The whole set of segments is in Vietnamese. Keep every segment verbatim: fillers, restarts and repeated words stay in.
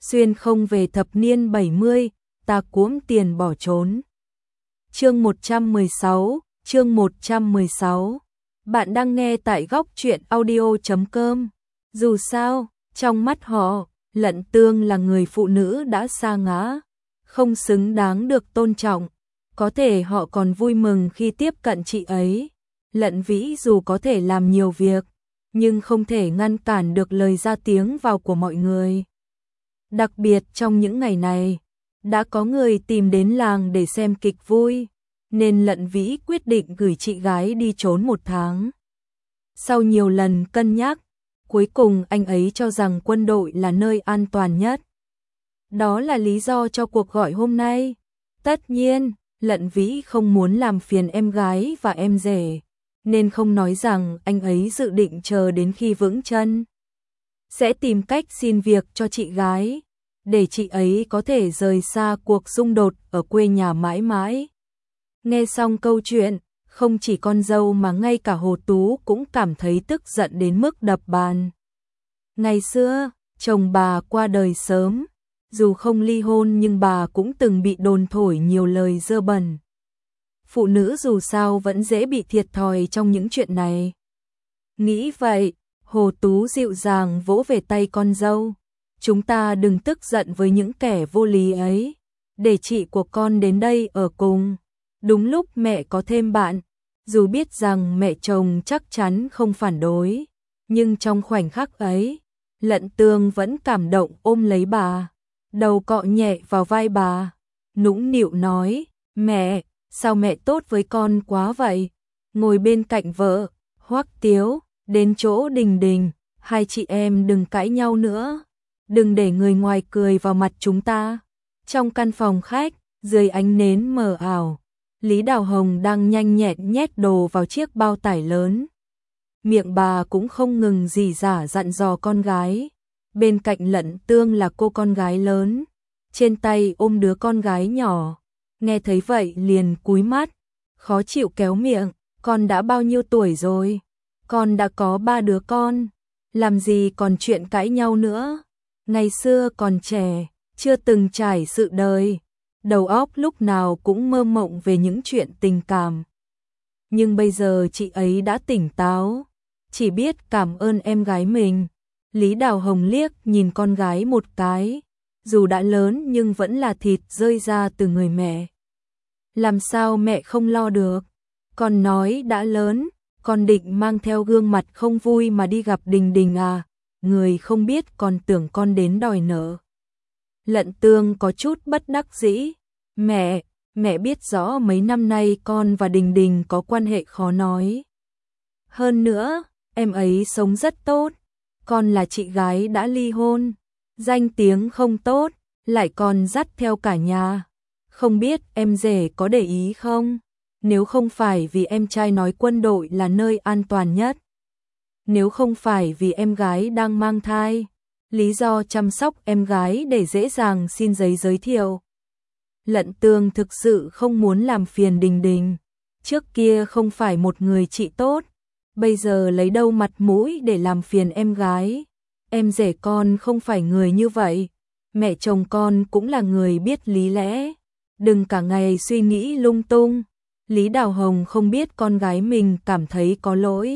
xuyên không về thập niên bảy mươi, ta cuỗm tiền bỏ trốn. Chương một trăm mười sáu, chương một trăm mười sáu. Bạn đang nghe tại góc truyện audio chấm com. Dù sao, trong mắt họ, Lận Tương là người phụ nữ đã sa ngã, không xứng đáng được tôn trọng. Có thể họ còn vui mừng khi tiếp cận chị ấy. Lận Vĩ dù có thể làm nhiều việc, nhưng không thể ngăn cản được lời ra tiếng vào của mọi người. Đặc biệt trong những ngày này, đã có người tìm đến làng để xem kịch vui, nên Lận Vĩ quyết định gửi chị gái đi trốn một tháng. Sau nhiều lần cân nhắc, cuối cùng anh ấy cho rằng quân đội là nơi an toàn nhất. Đó là lý do cho cuộc gọi hôm nay. Tất nhiên, Lận Vĩ không muốn làm phiền em gái và em rể, nên không nói rằng anh ấy dự định chờ đến khi vững chân, sẽ tìm cách xin việc cho chị gái, để chị ấy có thể rời xa cuộc xung đột ở quê nhà mãi mãi. Nghe xong câu chuyện, không chỉ con dâu mà ngay cả Hồ Tú cũng cảm thấy tức giận đến mức đập bàn. Ngày xưa, chồng bà qua đời sớm, dù không ly hôn nhưng bà cũng từng bị đồn thổi nhiều lời dơ bẩn. Phụ nữ dù sao vẫn dễ bị thiệt thòi trong những chuyện này. Nghĩ vậy, Hồ Tú dịu dàng vỗ về tay con dâu. Chúng ta đừng tức giận với những kẻ vô lý ấy, để chị của con đến đây ở cùng. Đúng lúc mẹ có thêm bạn, dù biết rằng mẹ chồng chắc chắn không phản đối, nhưng trong khoảnh khắc ấy, Lận Tương vẫn cảm động ôm lấy bà, đầu cọ nhẹ vào vai bà, nũng nịu nói, mẹ, sao mẹ tốt với con quá vậy? Ngồi bên cạnh vợ, Hoắc Tiếu, đến chỗ Đình Đình, hai chị em đừng cãi nhau nữa, đừng để người ngoài cười vào mặt chúng ta. Trong căn phòng khách, dưới ánh nến mờ ảo, Lý Đào Hồng đang nhanh nhẹn nhét đồ vào chiếc bao tải lớn. Miệng bà cũng không ngừng rỉ rả dặn dò con gái. Bên cạnh Lận Tương là cô con gái lớn, trên tay ôm đứa con gái nhỏ. Nghe thấy vậy liền cúi mắt, khó chịu kéo miệng, con đã bao nhiêu tuổi rồi? Con đã có ba đứa con, làm gì còn chuyện cãi nhau nữa? Ngày xưa còn trẻ, chưa từng trải sự đời, đầu óc lúc nào cũng mơ mộng về những chuyện tình cảm. Nhưng bây giờ chị ấy đã tỉnh táo, chỉ biết cảm ơn em gái mình. Lý Đào Hồng liếc nhìn con gái một cái, dù đã lớn nhưng vẫn là thịt rơi ra từ người mẹ. Làm sao mẹ không lo được? Con nói đã lớn, con định mang theo gương mặt không vui mà đi gặp Đình Đình à? Người không biết còn tưởng con đến đòi nợ. Lận Tương có chút bất đắc dĩ. Mẹ, mẹ biết rõ mấy năm nay con và Đình Đình có quan hệ khó nói. Hơn nữa, em ấy sống rất tốt. Con là chị gái đã ly hôn, danh tiếng không tốt, lại còn dắt theo cả nhà. Không biết em rể có để ý không? Nếu không phải vì em trai nói quân đội là nơi an toàn nhất, nếu không phải vì em gái đang mang thai, lý do chăm sóc em gái để dễ dàng xin giấy giới thiệu. Lận Tương thực sự không muốn làm phiền Đình Đình. Trước kia không phải một người chị tốt, bây giờ lấy đâu mặt mũi để làm phiền em gái. Em rể con không phải người như vậy, mẹ chồng con cũng là người biết lý lẽ, đừng cả ngày suy nghĩ lung tung. Lý Đào Hồng không biết con gái mình cảm thấy có lỗi,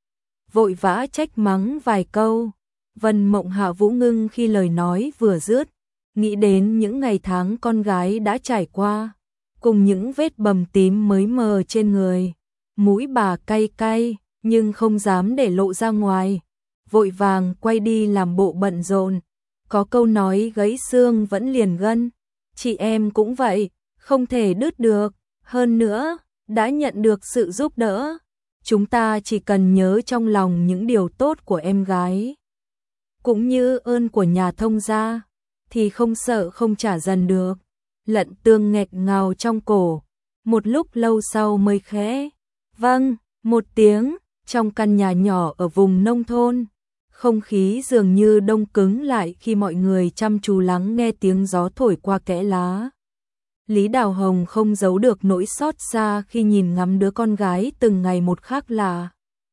vội vã trách mắng vài câu. Vân Mộng Hạ Vũ ngưng khi lời nói vừa dứt, nghĩ đến những ngày tháng con gái đã trải qua, cùng những vết bầm tím mới mờ trên người. Mũi bà cay cay, nhưng không dám để lộ ra ngoài, vội vàng quay đi làm bộ bận rộn. Có câu nói gãy xương vẫn liền gân, chị em cũng vậy, không thể đứt được. Hơn nữa, đã nhận được sự giúp đỡ, chúng ta chỉ cần nhớ trong lòng những điều tốt của em gái, cũng như ơn của nhà Thông gia, thì không sợ không trả dần được. Lận Tương nghẹt ngào trong cổ, một lúc lâu sau mới khẽ vâng một tiếng. Trong căn nhà nhỏ ở vùng nông thôn, không khí dường như đông cứng lại khi mọi người chăm chú lắng nghe tiếng gió thổi qua kẽ lá. Lý Đào Hồng không giấu được nỗi xót xa khi nhìn ngắm đứa con gái từng ngày một khác lạ.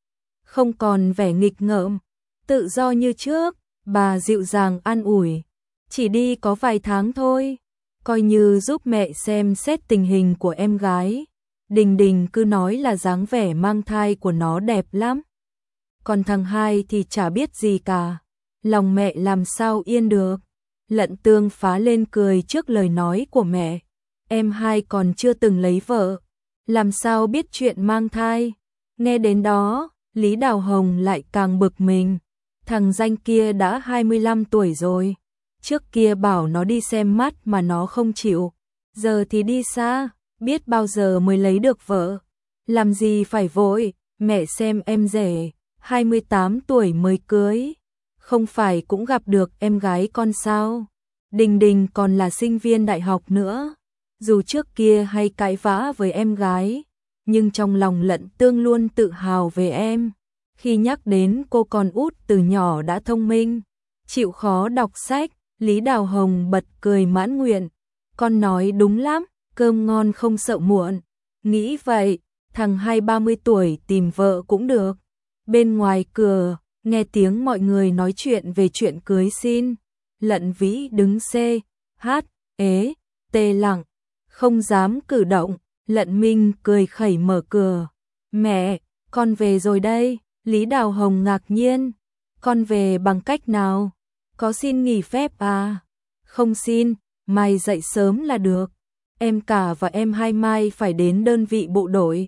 Không còn vẻ nghịch ngợm, tự do như trước, bà dịu dàng an ủi. Chỉ đi có vài tháng thôi, coi như giúp mẹ xem xét tình hình của em gái. Đình Đình cứ nói là dáng vẻ mang thai của nó đẹp lắm. Còn thằng hai thì chả biết gì cả. Lòng mẹ làm sao yên được. Lận Tương phá lên cười trước lời nói của mẹ. Em hai còn chưa từng lấy vợ, làm sao biết chuyện mang thai. Nghe đến đó, Lý Đào Hồng lại càng bực mình. Thằng danh kia đã hai mươi lăm tuổi rồi. Trước kia bảo nó đi xem mắt mà nó không chịu. Giờ thì đi xa, biết bao giờ mới lấy được vợ. Làm gì phải vội, mẹ xem em rể, hai mươi tám tuổi mới cưới. Không phải cũng gặp được em gái con sao? Đình Đình còn là sinh viên đại học nữa. Dù trước kia hay cãi vã với em gái, nhưng trong lòng Lận Tương luôn tự hào về em. Khi nhắc đến cô con út từ nhỏ đã thông minh, chịu khó đọc sách, Lý Đào Hồng bật cười mãn nguyện. Con nói đúng lắm, cơm ngon không sợ muộn. Nghĩ vậy, thằng hai ba mươi tuổi tìm vợ cũng được. Bên ngoài cửa, nghe tiếng mọi người nói chuyện về chuyện cưới xin. Lận Vĩ đứng xê, hát, ế, tê lặng, không dám cử động. Lận Minh cười khẩy mở cửa. Mẹ, con về rồi đây. Lý Đào Hồng ngạc nhiên. Con về bằng cách nào? Có xin nghỉ phép à? Không xin, mai dậy sớm là được. Em cả và em hai mai phải đến đơn vị bộ đội.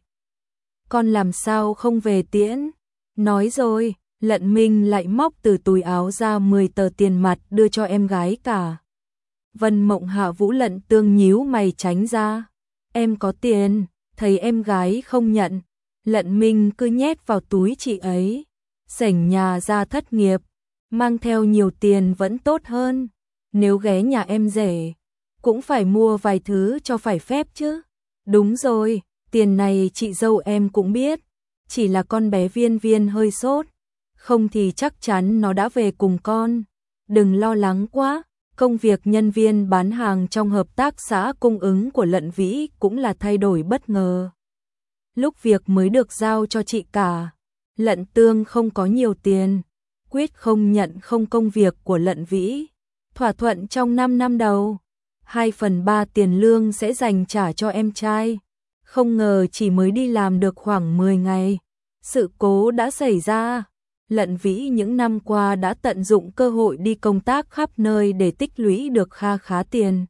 Con làm sao không về tiễn? Nói rồi, Lận Minh lại móc từ túi áo ra mười tờ tiền mặt đưa cho em gái cả. Vân Mộng Hạ Vũ Lận Tương nhíu mày tránh ra. Em có tiền, thấy em gái không nhận. Lận Minh cứ nhét vào túi chị ấy. Sảnh nhà ra thất nghiệp, mang theo nhiều tiền vẫn tốt hơn. Nếu ghé nhà em rể, cũng phải mua vài thứ cho phải phép chứ. Đúng rồi, tiền này chị dâu em cũng biết. Chỉ là con bé Viên Viên hơi sốt. Không thì chắc chắn nó đã về cùng con. Đừng lo lắng quá. Công việc nhân viên bán hàng trong hợp tác xã cung ứng của Lận Vĩ cũng là thay đổi bất ngờ. Lúc việc mới được giao cho chị cả, Lận Tương không có nhiều tiền, quyết không nhận không công việc của Lận Vĩ. Thỏa thuận trong năm năm đầu, hai phần ba tiền lương sẽ dành trả cho em trai. Không ngờ chỉ mới đi làm được khoảng mười ngày, sự cố đã xảy ra. Lận Vĩ những năm qua đã tận dụng cơ hội đi công tác khắp nơi để tích lũy được kha khá tiền.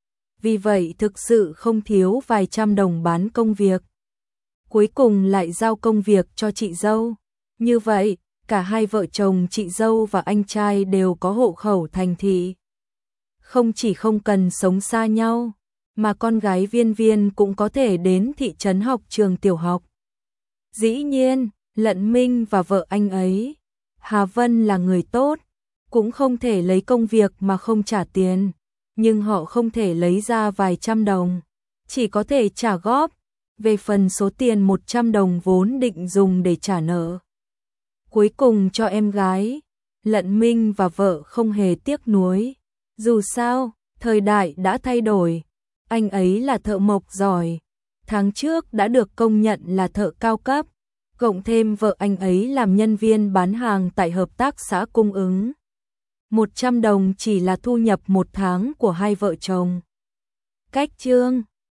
Vì vậy thực sự không thiếu vài trăm đồng bán công việc. Cuối cùng lại giao công việc cho chị dâu. Như vậy, cả hai vợ chồng chị dâu và anh trai đều có hộ khẩu thành thị. Không chỉ không cần sống xa nhau, mà con gái Viên Viên cũng có thể đến thị trấn học trường tiểu học. Dĩ nhiên, Lận Minh và vợ anh ấy, Hà Vân là người tốt, cũng không thể lấy công việc mà không trả tiền, nhưng họ không thể lấy ra vài trăm đồng, chỉ có thể trả góp. Về phần số tiền một trăm đồng vốn định dùng để trả nợ cuối cùng cho em gái, Lận Minh và vợ không hề tiếc nuối. Dù sao, thời đại đã thay đổi, anh ấy là thợ mộc giỏi, tháng trước đã được công nhận là thợ cao cấp, cộng thêm vợ anh ấy làm nhân viên bán hàng tại hợp tác xã cung ứng. một trăm đồng chỉ là thu nhập một tháng của hai vợ chồng. Cách chương